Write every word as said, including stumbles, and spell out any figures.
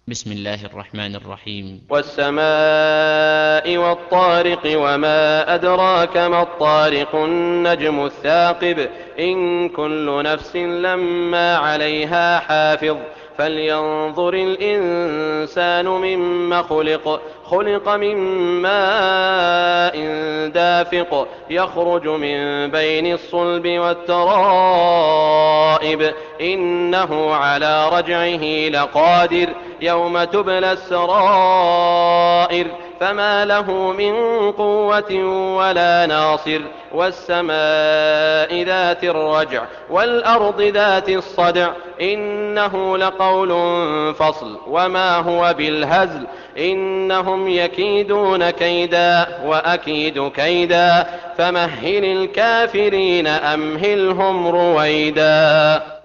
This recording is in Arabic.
بسم الله الرحمن الرحيم. والسماء والطارق وما أدراك ما الطارق النجم الثاقب إن كل نفس لما عليها حافظ فلينظر الإنسان مما خلق خلق من ماء دافق يخرج من بين الصلب والترائب إنه على رجعه لقادر يوم تبلى السرائر فما له من قوة ولا ناصر والسماء ذات الرجع والأرض ذات الصدع إنه لقول فصل وما هو بالهزل إنهم يكيدون كيدا وأكيد كيدا فمهل الكافرين أمهلهم رويدا.